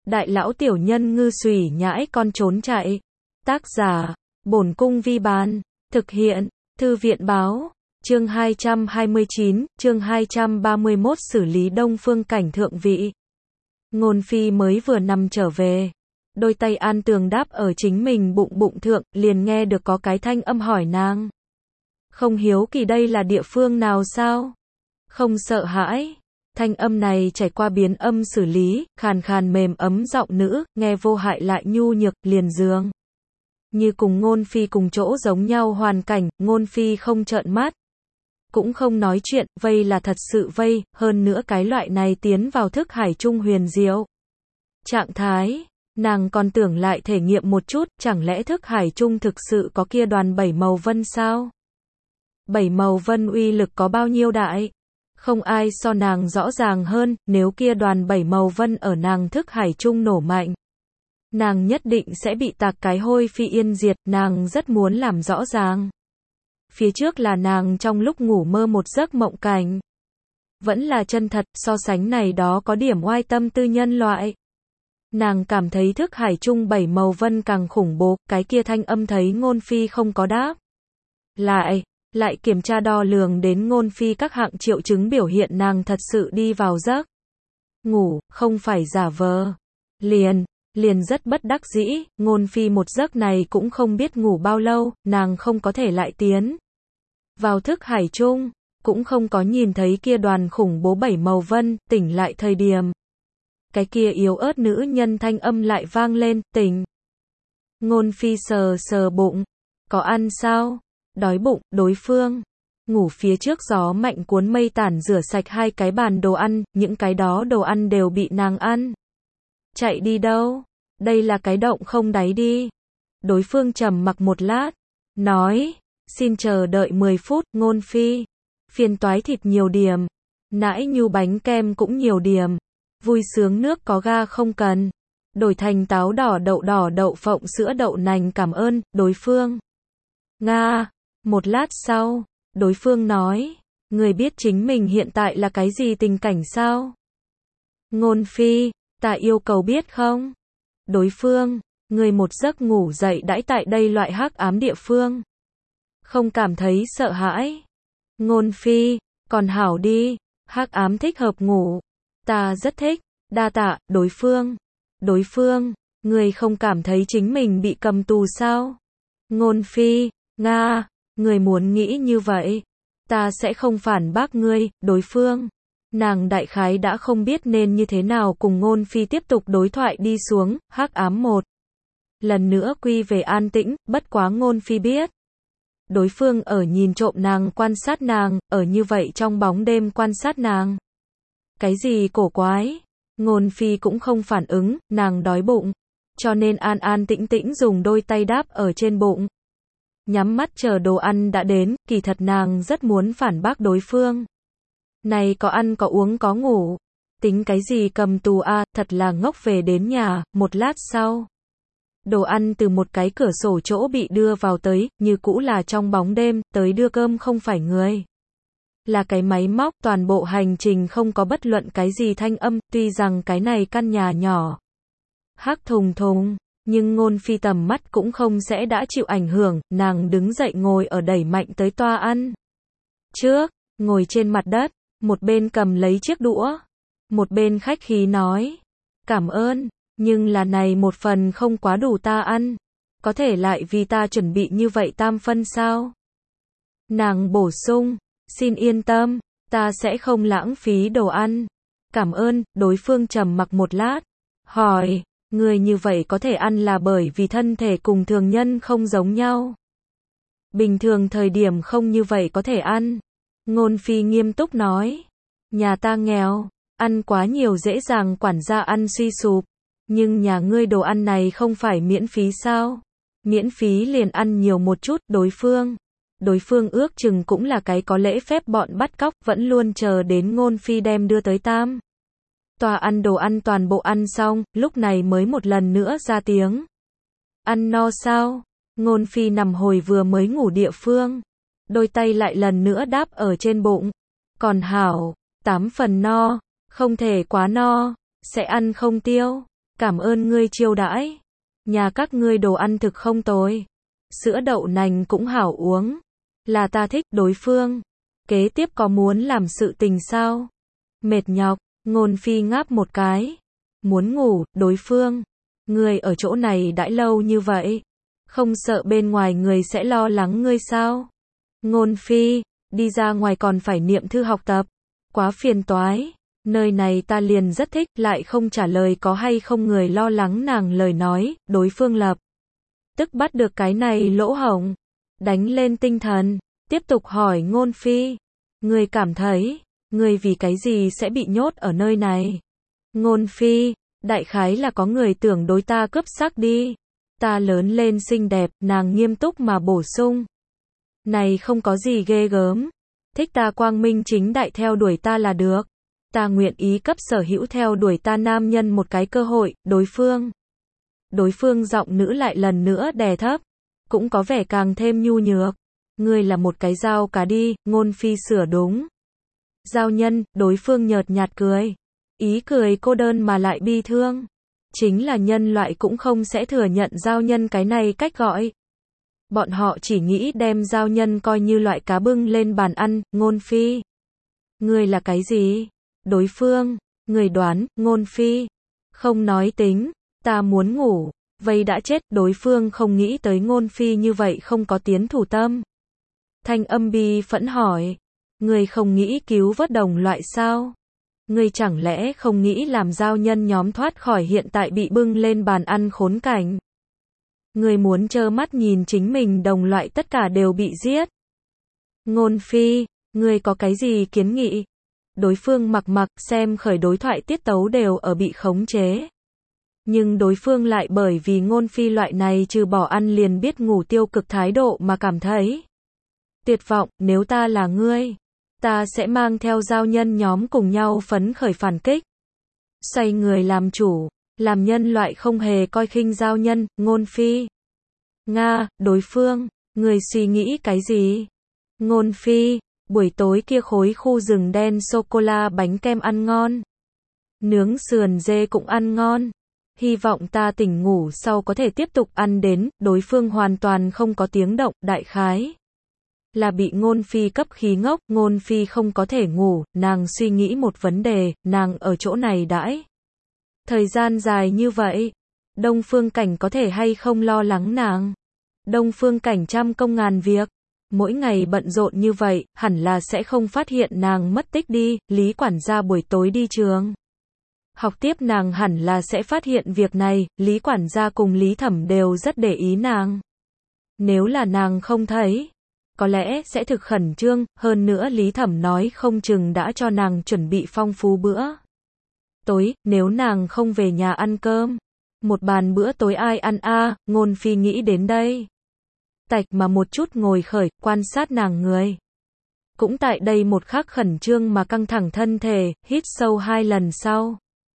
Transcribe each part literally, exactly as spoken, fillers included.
Đại lão tiểu nhân ngư xùy nhãi con trốn chạy. Tác giả, Bổn Cung Vi Bán. Thực hiện, Thư viện Báo. Chương hai trăm hai mươi chín, chương hai trăm ba mươi mốt xử lý Đông Phương Cảnh thượng vị. Ngôn Phi mới vừa nằm trở về. Đôi tay an tường đáp ở chính mình bụng bụng thượng, liền nghe được có cái thanh âm hỏi nàng. Không hiếu kỳ đây là địa phương nào sao? Không sợ hãi. Thanh âm này trải qua biến âm xử lý, khàn khàn mềm ấm giọng nữ, nghe vô hại lại nhu nhược, liền dường. Như cùng Ngôn Phi cùng chỗ giống nhau hoàn cảnh, Ngôn Phi không trợn mắt. Cũng không nói chuyện, vây là thật sự vây, hơn nữa cái loại này tiến vào thức hải trung huyền diệu. Trạng thái, nàng còn tưởng lại thể nghiệm một chút, chẳng lẽ thức hải trung thực sự có kia đoàn bảy màu vân sao? Bảy màu vân uy lực có bao nhiêu đại? Không ai so nàng rõ ràng hơn, nếu kia đoàn bảy màu vân ở nàng thức hải trung nổ mạnh. Nàng nhất định sẽ bị tạc cái hôi phi yên diệt, nàng rất muốn làm rõ ràng. Phía trước là nàng trong lúc ngủ mơ một giấc mộng cảnh. Vẫn là chân thật, so sánh này đó có điểm oai tâm tư nhân loại. Nàng cảm thấy thức hải trung bảy màu vân càng khủng bố, cái kia thanh âm thấy Ngôn Phi không có đáp. Lại, lại kiểm tra đo lường đến Ngôn Phi các hạng triệu chứng biểu hiện nàng thật sự đi vào giấc. Ngủ, không phải giả vờ. Liền, liền rất bất đắc dĩ, Ngôn Phi một giấc này cũng không biết ngủ bao lâu, nàng không có thể lại tiến vào thức hải trung, cũng không có nhìn thấy kia đoàn khủng bố bảy màu vân, tỉnh lại thời điểm. Cái kia yếu ớt nữ nhân thanh âm lại vang lên, tỉnh. Ngôn Phi sờ sờ bụng, có ăn sao? Đói bụng, đối phương. Ngủ phía trước gió mạnh cuốn mây tản rửa sạch hai cái bàn đồ ăn, những cái đó đồ ăn đều bị nàng ăn. Chạy đi đâu? Đây là cái động không đáy đi. Đối phương trầm mặc một lát, nói, xin chờ đợi mười phút, Ngôn Phi. Phiền toái thịt nhiều điểm, nãi nhu bánh kem cũng nhiều điểm, vui sướng nước có ga không cần, đổi thành táo đỏ đậu đỏ đậu phộng sữa đậu nành cảm ơn, đối phương. Nga, một lát sau, đối phương nói, người biết chính mình hiện tại là cái gì tình cảnh sao? Ngôn Phi, ta yêu cầu biết không? Đối phương, người một giấc ngủ dậy đãi tại đây loại hắc ám địa phương. Không cảm thấy sợ hãi. Ngôn Phi, còn hảo đi, hắc ám thích hợp ngủ. Ta rất thích, đa tạ, đối phương. Đối phương, người không cảm thấy chính mình bị cầm tù sao? Ngôn Phi, Nga, người muốn nghĩ như vậy. Ta sẽ không phản bác ngươi, đối phương. Nàng đại khái đã không biết nên như thế nào cùng Ngôn Phi tiếp tục đối thoại đi xuống, hắc ám một. Lần nữa quy về an tĩnh, bất quá Ngôn Phi biết. Đối phương ở nhìn trộm nàng, quan sát nàng, ở như vậy trong bóng đêm quan sát nàng. Cái gì cổ quái? Ngôn Phi cũng không phản ứng, nàng đói bụng. Cho nên an an tĩnh tĩnh dùng đôi tay đáp ở trên bụng. Nhắm mắt chờ đồ ăn đã đến, kỳ thật nàng rất muốn phản bác đối phương. Này có ăn có uống có ngủ. Tính cái gì cầm tù a, à, thật là ngốc về đến nhà, một lát sau. Đồ ăn từ một cái cửa sổ chỗ bị đưa vào tới, như cũ là trong bóng đêm, tới đưa cơm không phải người. Là cái máy móc, toàn bộ hành trình không có bất luận cái gì thanh âm, tuy rằng cái này căn nhà nhỏ. Hắc thùng thùng, nhưng Ngôn Phi tầm mắt cũng không sẽ đã chịu ảnh hưởng, nàng đứng dậy ngồi ở đẩy mạnh tới toa ăn. Trước, ngồi trên mặt đất, một bên cầm lấy chiếc đũa, một bên khách khí nói, cảm ơn. Nhưng là này một phần không quá đủ ta ăn. Có thể lại vì ta chuẩn bị như vậy tam phân sao? Nàng bổ sung, xin yên tâm, ta sẽ không lãng phí đồ ăn. Cảm ơn, đối phương trầm mặc một lát. Hỏi, người như vậy có thể ăn là bởi vì thân thể cùng thường nhân không giống nhau. Bình thường thời điểm không như vậy có thể ăn. Ngôn Phi nghiêm túc nói, nhà ta nghèo, ăn quá nhiều dễ dàng quản gia ăn suy sụp. Nhưng nhà ngươi đồ ăn này không phải miễn phí sao? Miễn phí liền ăn nhiều một chút, đối phương. Đối phương ước chừng cũng là cái có lễ phép bọn bắt cóc, vẫn luôn chờ đến Ngôn Phi đem đưa tới tam. Tòa ăn đồ ăn toàn bộ ăn xong, lúc này mới một lần nữa ra tiếng. Ăn no sao? Ngôn Phi nằm hồi vừa mới ngủ địa phương. Đôi tay lại lần nữa đáp ở trên bụng. Còn hảo, tám phần no, không thể quá no, sẽ ăn không tiêu. Cảm ơn ngươi chiêu đãi. Nhà các ngươi đồ ăn thực không tồi. Sữa đậu nành cũng hảo uống. Là ta thích. Đối phương. Kế tiếp có muốn làm sự tình sao? Mệt nhọc. Ngôn Phi ngáp một cái. Muốn ngủ. Đối phương. Ngươi ở chỗ này đãi lâu như vậy. Không sợ bên ngoài người sẽ lo lắng ngươi sao? Ngôn Phi. Đi ra ngoài còn phải niệm thư học tập. Quá phiền toái. Nơi này ta liền rất thích. Lại không trả lời có hay không người lo lắng nàng lời nói. Đối phương lập tức bắt được cái này lỗ hổng. Đánh lên tinh thần. Tiếp tục hỏi Ngôn Phi. Ngươi cảm thấy, ngươi vì cái gì sẽ bị nhốt ở nơi này? Ngôn Phi. Đại khái là có người tưởng đối ta cướp sắc đi. Ta lớn lên xinh đẹp. Nàng nghiêm túc mà bổ sung. Này không có gì ghê gớm. Thích ta quang minh chính đại theo đuổi ta là được. Ta nguyện ý cấp sở hữu theo đuổi ta nam nhân một cái cơ hội. Đối phương. Đối phương giọng nữ lại lần nữa đè thấp. Cũng có vẻ càng thêm nhu nhược. Ngươi là một cái dao cá đi. Ngôn Phi sửa đúng. Giao nhân. Đối phương nhợt nhạt cười. Ý cười cô đơn mà lại bi thương. Chính là nhân loại cũng không sẽ thừa nhận giao nhân cái này cách gọi. Bọn họ chỉ nghĩ đem giao nhân coi như loại cá bưng lên bàn ăn. Ngôn Phi. Ngươi là cái gì? Đối phương. Người đoán. Ngôn Phi. Không nói tính. Ta muốn ngủ. Vây đã chết. Đối phương không nghĩ tới Ngôn Phi như vậy không có tiến thủ tâm. Thanh âm bi phẫn hỏi. Ngươi không nghĩ cứu vớt đồng loại sao? Ngươi chẳng lẽ không nghĩ làm giao nhân nhóm thoát khỏi hiện tại bị bưng lên bàn ăn khốn cảnh? Ngươi muốn trơ mắt nhìn chính mình đồng loại tất cả đều bị giết? Ngôn Phi. Ngươi có cái gì kiến nghị? Đối phương mặc mặc xem khởi đối thoại tiết tấu đều ở bị khống chế. Nhưng đối phương lại bởi vì Ngôn Phi loại này trừ bỏ ăn liền biết ngủ tiêu cực thái độ mà cảm thấy tuyệt vọng. Nếu ta là ngươi, ta sẽ mang theo giao nhân nhóm cùng nhau phấn khởi phản kích. Xoay người làm chủ, làm nhân loại không hề coi khinh giao nhân. Ngôn Phi. Nga. Đối phương. Người suy nghĩ cái gì? Ngôn Phi. Buổi tối kia khối khu rừng đen sô-cô-la bánh kem ăn ngon. Nướng sườn dê cũng ăn ngon. Hy vọng ta tỉnh ngủ sau có thể tiếp tục ăn đến. Đối phương hoàn toàn không có tiếng động. Đại khái là bị Ngôn Phi cấp khí ngốc. Ngôn Phi không có thể ngủ. Nàng suy nghĩ một vấn đề. Nàng ở chỗ này đãi thời gian dài như vậy. Đông Phương Cảnh có thể hay không lo lắng nàng? Đông Phương Cảnh trăm công ngàn việc. Mỗi ngày bận rộn như vậy, hẳn là sẽ không phát hiện nàng mất tích đi. Lý quản gia buổi tối đi trường học tiếp nàng hẳn là sẽ phát hiện việc này. Lý quản gia cùng Lý Thẩm đều rất để ý nàng. Nếu là nàng không thấy, có lẽ sẽ thực khẩn trương. Hơn nữa Lý Thẩm nói không chừng đã cho nàng chuẩn bị phong phú bữa tối. Nếu nàng không về nhà ăn cơm, một bàn bữa tối ai ăn a? À? Ngôn Phi nghĩ đến đây. Tạch mà một chút ngồi khởi, quan sát nàng người. Cũng tại đây một khắc khẩn trương mà căng thẳng thân thể, hít sâu hai lần sau.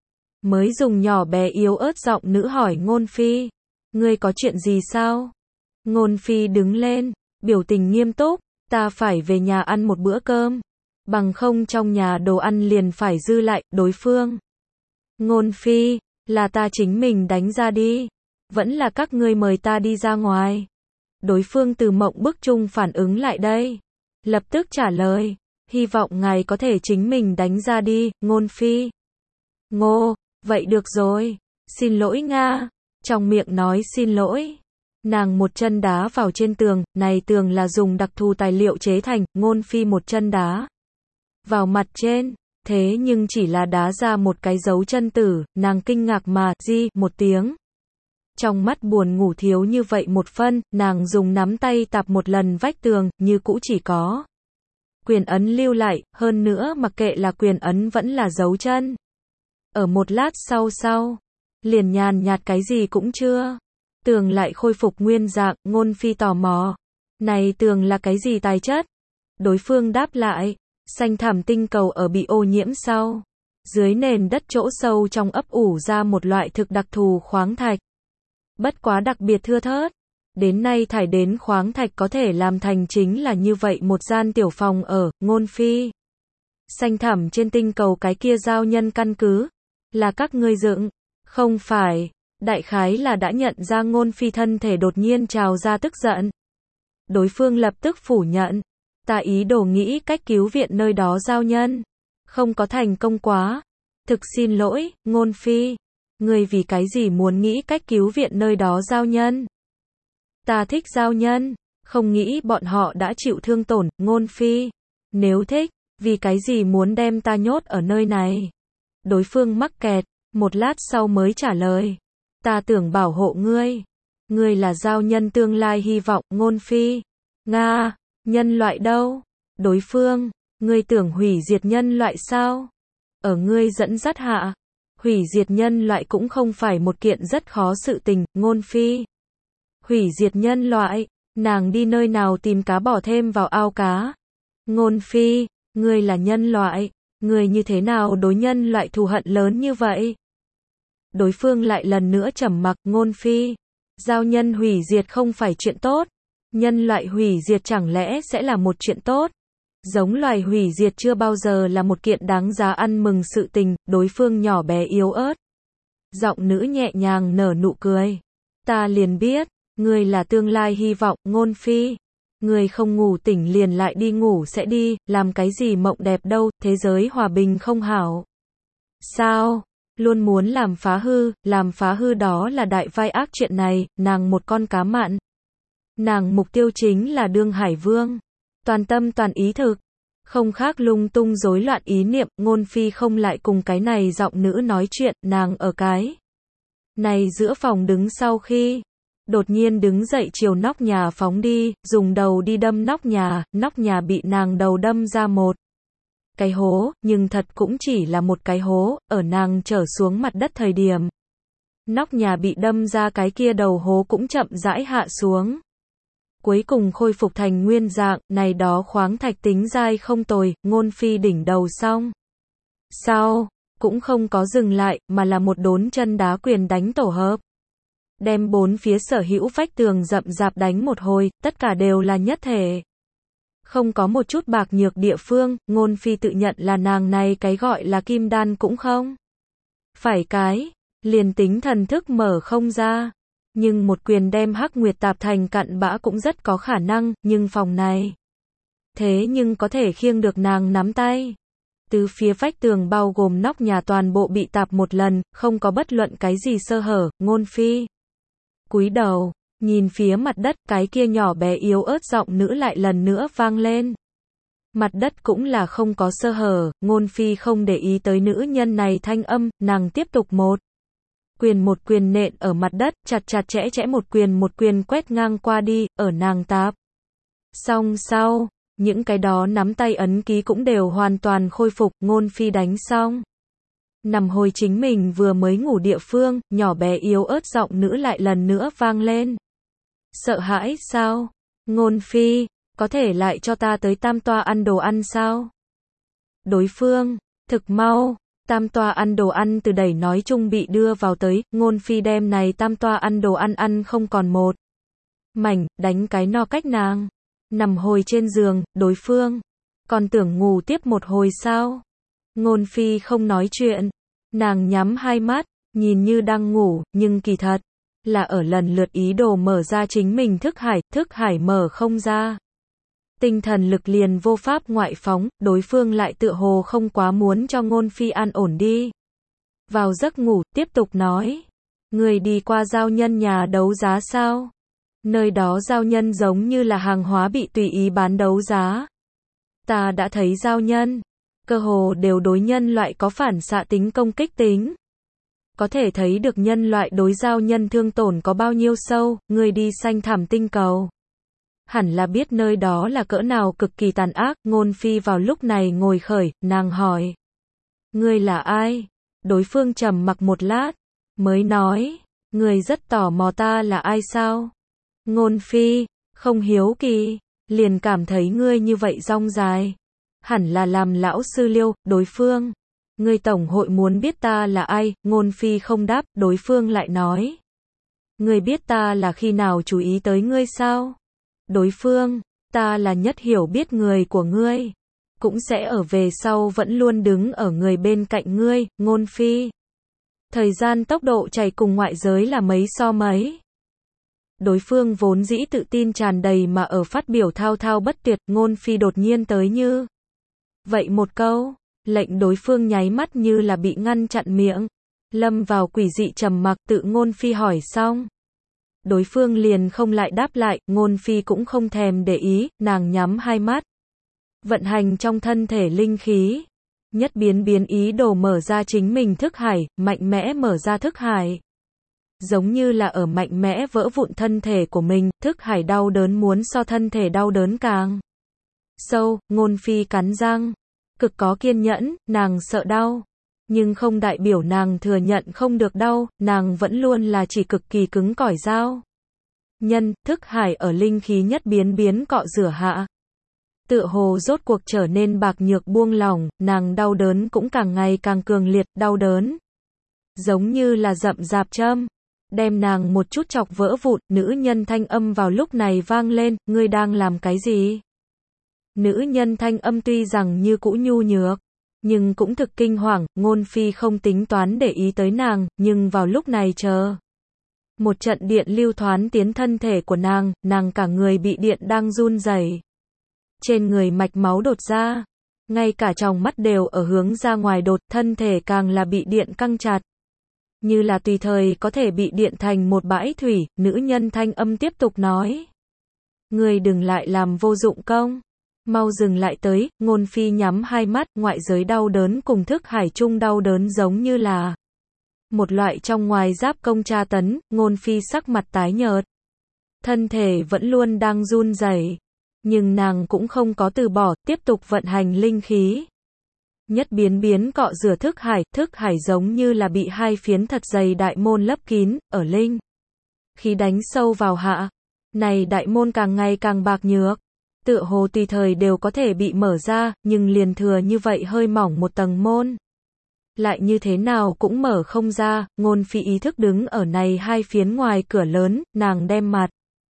Mới dùng nhỏ bé yếu ớt giọng nữ hỏi Ngôn Phi. Ngươi có chuyện gì sao? Ngôn Phi đứng lên, biểu tình nghiêm túc. Ta phải về nhà ăn một bữa cơm. Bằng không trong nhà đồ ăn liền phải dư lại. Đối phương. Ngôn Phi. Là ta chính mình đánh ra đi. Vẫn là các ngươi mời ta đi ra ngoài. Đối phương từ mộng bức chung phản ứng lại đây. Lập tức trả lời. Hy vọng ngài có thể chính mình đánh ra đi. Ngôn Phi. Ngô. Vậy được rồi. Xin lỗi Nga. Trong miệng nói xin lỗi. Nàng một chân đá vào trên tường. Này tường là dùng đặc thù tài liệu chế thành. Ngôn Phi một chân đá vào mặt trên. Thế nhưng chỉ là đá ra một cái dấu chân tử. Nàng kinh ngạc mà di một tiếng. Trong mắt buồn ngủ thiếu như vậy một phân. Nàng dùng nắm tay tạp một lần vách tường. Như cũ chỉ có quyền ấn lưu lại. Hơn nữa mặc kệ là quyền ấn vẫn là dấu chân. Ở một lát sau sau. Liền nhàn nhạt cái gì cũng chưa. Tường lại khôi phục nguyên dạng. Ngôn Phi tò mò. Này tường là cái gì tài chất? Đối phương đáp lại. Xanh thẳm tinh cầu ở bị ô nhiễm sau. Dưới nền đất chỗ sâu trong ấp ủ ra một loại thực đặc thù khoáng thạch. Bất quá đặc biệt thưa thớt. Đến nay thải đến khoáng thạch có thể làm thành chính là như vậy một gian tiểu phòng ở. Ngôn Phi. Xanh thẳm trên tinh cầu cái kia giao nhân căn cứ. Là các ngươi dựng. Không phải, đại khái là đã nhận ra Ngôn Phi thân thể đột nhiên trào ra tức giận. Đối phương lập tức phủ nhận. Ta ý đồ nghĩ cách cứu viện nơi đó giao nhân. Không có thành công quá. Thực xin lỗi, Ngôn Phi. Ngươi vì cái gì muốn nghĩ cách cứu viện nơi đó giao nhân? Ta thích giao nhân. Không nghĩ bọn họ đã chịu thương tổn, Ngôn Phi. Nếu thích, vì cái gì muốn đem ta nhốt ở nơi này? Đối phương mắc kẹt, một lát sau mới trả lời. Ta tưởng bảo hộ ngươi. Ngươi là giao nhân tương lai hy vọng, Ngôn Phi. Nga, nhân loại đâu? Đối phương, ngươi tưởng hủy diệt nhân loại sao? Ở ngươi dẫn dắt hạ, hủy diệt nhân loại cũng không phải một kiện rất khó sự tình, Ngôn Phi. Hủy diệt nhân loại, nàng đi nơi nào tìm cá bỏ thêm vào ao cá? Ngôn Phi, ngươi là nhân loại, ngươi như thế nào đối nhân loại thù hận lớn như vậy? Đối phương lại lần nữa trầm mặc, Ngôn Phi. Giao nhân hủy diệt không phải chuyện tốt. Nhân loại hủy diệt chẳng lẽ sẽ là một chuyện tốt? Giống loài hủy diệt chưa bao giờ là một kiện đáng giá ăn mừng sự tình, đối phương nhỏ bé yếu ớt. Giọng nữ nhẹ nhàng nở nụ cười. Ta liền biết, ngươi là tương lai hy vọng, Ngôn Phi. Ngươi không ngủ tỉnh liền lại đi ngủ sẽ đi, làm cái gì mộng đẹp đâu, thế giới hòa bình không hảo. Sao? Luôn muốn làm phá hư, làm phá hư đó là đại vai ác chuyện này, nàng một con cá mặn. Nàng mục tiêu chính là đương hải vương. Toàn tâm toàn ý thực. Không khác lung tung rối loạn ý niệm, Ngôn Phi không lại cùng cái này giọng nữ nói chuyện, nàng ở cái này giữa phòng đứng sau khi đột nhiên đứng dậy chiều nóc nhà phóng đi, dùng đầu đi đâm nóc nhà, nóc nhà bị nàng đầu đâm ra một cái hố, nhưng thật cũng chỉ là một cái hố, ở nàng trở xuống mặt đất thời điểm. Nóc nhà bị đâm ra cái kia đầu hố cũng chậm rãi hạ xuống. Cuối cùng khôi phục thành nguyên dạng, này đó khoáng thạch tính dai không tồi, Ngôn Phi đỉnh đầu xong. Sau, cũng không có dừng lại, mà là một đốn chân đá quyền đánh tổ hợp. Đem bốn phía sở hữu vách tường rậm rạp đánh một hồi, tất cả đều là nhất thể. Không có một chút bạc nhược địa phương, Ngôn Phi tự nhận là nàng này cái gọi là kim đan cũng không. Phải cái, liền tính thần thức mở không ra. Nhưng một quyền đem Hắc Nguyệt tạp thành cặn bã cũng rất có khả năng, nhưng phòng này. Thế nhưng có thể khiêng được nàng nắm tay. Từ phía vách tường bao gồm nóc nhà toàn bộ bị tạp một lần, không có bất luận cái gì sơ hở, Ngôn Phi. Cúi đầu, nhìn phía mặt đất, cái kia nhỏ bé yếu ớt giọng nữ lại lần nữa vang lên. Mặt đất cũng là không có sơ hở, Ngôn Phi không để ý tới nữ nhân này thanh âm, nàng tiếp tục một. Quyền một quyền nện ở mặt đất, chặt chặt chẽ chẽ một quyền một quyền quét ngang qua đi, ở nàng tạp. Xong sau, những cái đó nắm tay ấn ký cũng đều hoàn toàn khôi phục, Ngôn Phi đánh xong. Nằm hồi chính mình vừa mới ngủ địa phương, nhỏ bé yếu ớt giọng nữ lại lần nữa vang lên. Sợ hãi sao? Ngôn Phi, có thể lại cho ta tới tam toa ăn đồ ăn sao? Đối phương, thực mau. Tam toa ăn đồ ăn từ đẩy nói chung bị đưa vào tới, Ngôn Phi đem này tam toa ăn đồ ăn ăn không còn một mảnh, đánh cái no cách nàng. Nằm hồi trên giường, đối phương. Còn tưởng ngủ tiếp một hồi sao? Ngôn Phi không nói chuyện. Nàng nhắm hai mắt, nhìn như đang ngủ, nhưng kỳ thật là ở lần lượt ý đồ mở ra chính mình thức hải, thức hải mở không ra. Tinh thần lực liền vô pháp ngoại phóng, đối phương lại tựa hồ không quá muốn cho Ngôn Phi an ổn đi. Vào giấc ngủ, tiếp tục nói. Người đi qua giao nhân nhà đấu giá sao? Nơi đó giao nhân giống như là hàng hóa bị tùy ý bán đấu giá. Ta đã thấy giao nhân, cơ hồ đều đối nhân loại có phản xạ tính công kích tính. Có thể thấy được nhân loại đối giao nhân thương tổn có bao nhiêu sâu, người đi xanh thảm tinh cầu. Hẳn là biết nơi đó là cỡ nào cực kỳ tàn ác, Ngôn Phi vào lúc này ngồi khởi, nàng hỏi. Ngươi là ai? Đối phương trầm mặc một lát, mới nói, ngươi rất tò mò ta là ai sao? Ngôn Phi, không hiếu kỳ, liền cảm thấy ngươi như vậy rong dài. Hẳn là làm lão sư Liêu, đối phương. Ngươi tổng hội muốn biết ta là ai, Ngôn Phi không đáp, đối phương lại nói. Ngươi biết ta là khi nào chú ý tới ngươi sao? Đối phương, ta là nhất hiểu biết người của ngươi. Cũng sẽ ở về sau vẫn luôn đứng ở người bên cạnh ngươi, Ngôn Phi. Thời gian tốc độ chạy cùng ngoại giới là mấy so mấy. Đối phương vốn dĩ tự tin tràn đầy mà ở phát biểu thao thao bất tuyệt, Ngôn Phi đột nhiên tới như vậy một câu, lệnh đối phương nháy mắt như là bị ngăn chặn miệng, lâm vào quỷ dị trầm mặc. Tự Ngôn Phi hỏi xong, đối phương liền không lại đáp lại, Ngôn Phi cũng không thèm để ý, nàng nhắm hai mắt, vận hành trong thân thể linh khí, nhất biến biến ý đồ mở ra chính mình thức hải, mạnh mẽ mở ra thức hải. Giống như là ở mạnh mẽ vỡ vụn thân thể của mình, thức hải đau đớn muốn so thân thể đau đớn càng sâu. Ngôn Phi cắn răng, cực có kiên nhẫn, nàng sợ đau, nhưng không đại biểu nàng thừa nhận không được đau, nàng vẫn luôn là chỉ cực kỳ cứng cỏi dao nhân. Thức hải ở linh khí nhất biến biến cọ rửa hạ, tựa hồ rốt cuộc trở nên bạc nhược buông lỏng, nàng đau đớn cũng càng ngày càng cường liệt, đau đớn giống như là rậm rạp châm, đem nàng một chút chọc vỡ vụn. Nữ nhân thanh âm vào lúc này vang lên, ngươi đang làm cái gì? Nữ nhân thanh âm tuy rằng như cũ nhu nhược, nhưng cũng thực kinh hoàng. Ngôn Phi không tính toán để ý tới nàng, nhưng vào lúc này chờ một trận điện lưu thoán tiến thân thể của nàng, nàng cả người bị điện đang run rẩy, trên người mạch máu đột ra, ngay cả tròng mắt đều ở hướng ra ngoài đột, thân thể càng là bị điện căng chặt, như là tùy thời có thể bị điện thành một bãi thủy. Nữ nhân thanh âm tiếp tục nói, ngươi đừng lại làm vô dụng công, mau dừng lại tới. Ngôn Phi nhắm hai mắt, ngoại giới đau đớn cùng thức hải chung đau đớn giống như là một loại trong ngoài giáp công tra tấn. Ngôn Phi sắc mặt tái nhợt, thân thể vẫn luôn đang run rẩy, nhưng nàng cũng không có từ bỏ, tiếp tục vận hành linh khí, nhất biến biến cọ rửa thức hải. Thức hải giống như là bị hai phiến thật dày đại môn lấp kín, ở linh khí đánh sâu vào hạ, này đại môn càng ngày càng bạc nhược, tựa hồ tùy thời đều có thể bị mở ra, nhưng liền thừa như vậy hơi mỏng một tầng môn, lại như thế nào cũng mở không ra. Ngôn Phi ý thức đứng ở này hai phiến ngoài cửa lớn, nàng đem mặt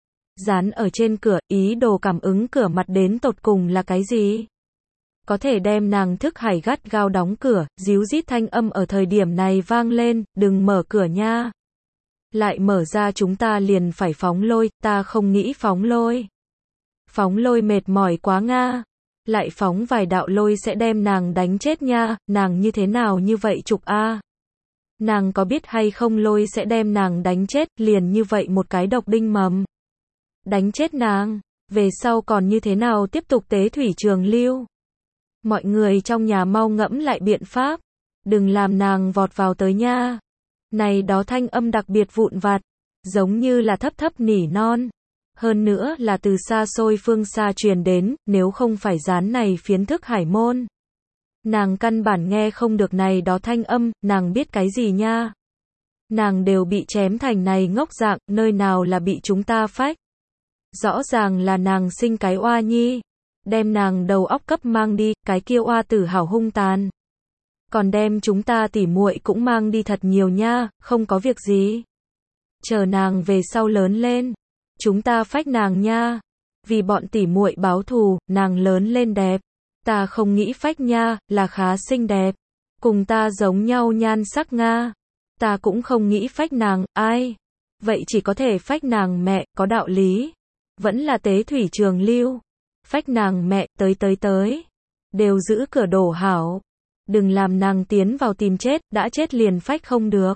dán ở trên cửa, ý đồ cảm ứng cửa mặt đến tột cùng là cái gì, có thể đem nàng thức hải gắt gao đóng cửa. Díu dít thanh âm ở thời điểm này vang lên, đừng mở cửa nha, lại mở ra chúng ta liền phải phóng lôi. Ta không nghĩ phóng lôi, phóng lôi mệt mỏi quá nga, lại phóng vài đạo lôi sẽ đem nàng đánh chết nha. Nàng như thế nào như vậy trục a, nàng có biết hay không lôi sẽ đem nàng đánh chết, liền như vậy một cái độc đinh mầm đánh chết nàng, về sau còn như thế nào tiếp tục tế thủy trường lưu. Mọi người trong nhà mau ngẫm lại biện pháp, đừng làm nàng vọt vào tới nha. Này đó thanh âm đặc biệt vụn vặt, giống như là thấp thấp nỉ non, hơn nữa là từ xa xôi phương xa truyền đến, nếu không phải dán này phiến thức hải môn, nàng căn bản nghe không được này đó thanh âm. Nàng biết cái gì nha, nàng đều bị chém thành này ngốc dạng, nơi nào là bị chúng ta phách, rõ ràng là nàng sinh cái oa nhi, đem nàng đầu óc cấp mang đi. Cái kia oa tử hảo hung tàn, còn đem chúng ta tỉ muội cũng mang đi thật nhiều nha. Không có việc gì, chờ nàng về sau lớn lên, chúng ta phách nàng nha, vì bọn tỉ muội báo thù. Nàng lớn lên đẹp, ta không nghĩ phách nha, là khá xinh đẹp, cùng ta giống nhau nhan sắc nga, ta cũng không nghĩ phách nàng. Ai, vậy chỉ có thể phách nàng mẹ, có đạo lý, vẫn là tế thủy trường lưu, phách nàng mẹ. Tới tới tới, đều giữ cửa đổ hảo, đừng làm nàng tiến vào tìm chết, đã chết liền phách không được.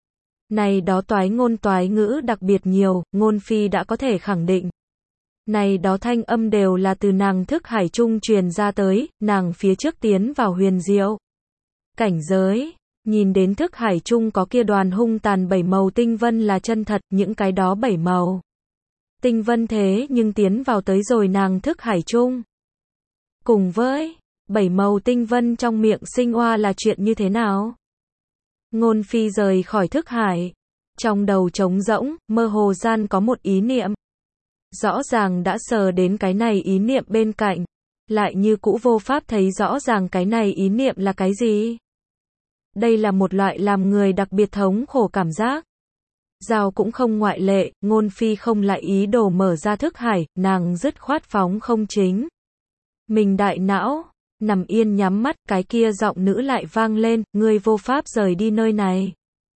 Này đó toái ngôn toái ngữ đặc biệt nhiều, Ngôn Phi đã có thể khẳng định, này đó thanh âm đều là từ nàng thức hải trung truyền ra tới. Nàng phía trước tiến vào huyền diệu cảnh giới, nhìn đến thức hải trung có kia đoàn hung tàn bảy màu tinh vân là chân thật. Những cái đó bảy màu tinh vân thế nhưng tiến vào tới rồi nàng thức hải trung, cùng với bảy màu tinh vân trong miệng sinh oa là chuyện như thế nào? Ngôn Phi rời khỏi thức hải, trong đầu trống rỗng, mơ hồ gian có một ý niệm, rõ ràng đã sờ đến cái này ý niệm bên cạnh, lại như cũ vô pháp thấy rõ ràng cái này ý niệm là cái gì. Đây là một loại làm người đặc biệt thống khổ cảm giác. Giao cũng không ngoại lệ. Ngôn Phi không lại ý đồ mở ra thức hải, nàng dứt khoát phóng không chính mình đại não, nằm yên nhắm mắt. Cái kia giọng nữ lại vang lên, ngươi vô pháp rời đi nơi này,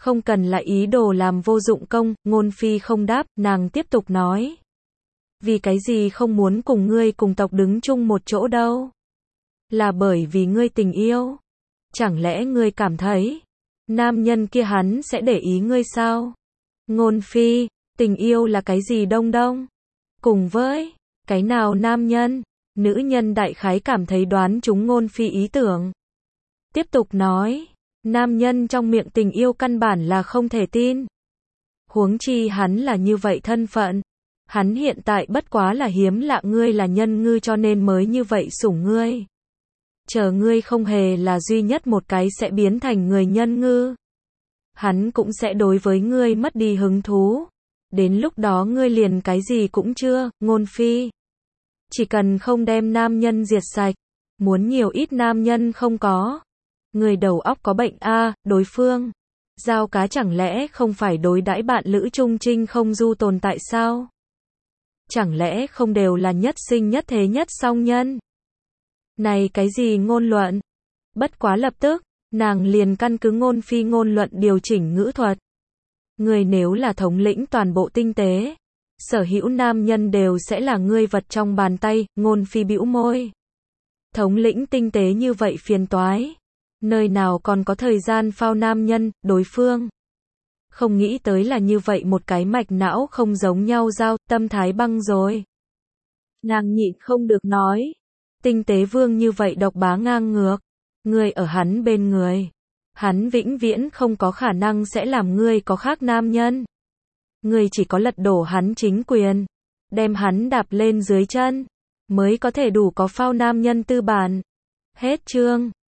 Không cần là ý đồ làm vô dụng công, Ngôn Phi không đáp, nàng tiếp tục nói. Vì cái gì không muốn cùng ngươi cùng tộc đứng chung một chỗ đâu? Là bởi vì ngươi tình yêu. Chẳng lẽ ngươi cảm thấy, nam nhân kia hắn sẽ để ý ngươi sao? Ngôn Phi, tình yêu là cái gì đông đông? Cùng với, cái nào nam nhân? Nữ nhân đại khái cảm thấy đoán chúng Ngôn Phi ý tưởng. Tiếp tục nói, nam nhân trong miệng tình yêu căn bản là không thể tin. Huống chi hắn là như vậy thân phận. Hắn hiện tại bất quá là hiếm lạ ngươi là nhân ngư cho nên mới như vậy sủng ngươi. Chờ ngươi không hề là duy nhất một cái sẽ biến thành người nhân ngư. Hắn cũng sẽ đối với ngươi mất đi hứng thú. Đến lúc đó ngươi liền cái gì cũng chưa, Ngôn Phi. Chỉ cần không đem nam nhân diệt sạch. Muốn nhiều ít nam nhân không có. Người đầu óc có bệnh a, đối phương. Giao cá chẳng lẽ không phải đối đãi bạn lữ trung trinh không du tồn tại sao? Chẳng lẽ không đều là nhất sinh nhất thế nhất song nhân? Này cái gì ngôn luận? Bất quá lập tức, nàng liền căn cứ Ngôn Phi ngôn luận điều chỉnh ngữ thuật. Người nếu là thống lĩnh toàn bộ tinh tế, sở hữu nam nhân đều sẽ là ngươi vật trong bàn tay, Ngôn Phi bĩu môi. Thống lĩnh tinh tế như vậy phiền toái. Nơi nào còn có thời gian phao nam nhân, đối phương. Không nghĩ tới là như vậy một cái mạch não không giống nhau giao, tâm thái băng rồi. Nàng nhịn không được nói. Tinh tế vương như vậy độc bá ngang ngược. Ngươi ở hắn bên người. Hắn vĩnh viễn không có khả năng sẽ làm ngươi có khác nam nhân. Ngươi chỉ có lật đổ hắn chính quyền. Đem hắn đạp lên dưới chân. Mới có thể đủ có phao nam nhân tư bản. Hết chương.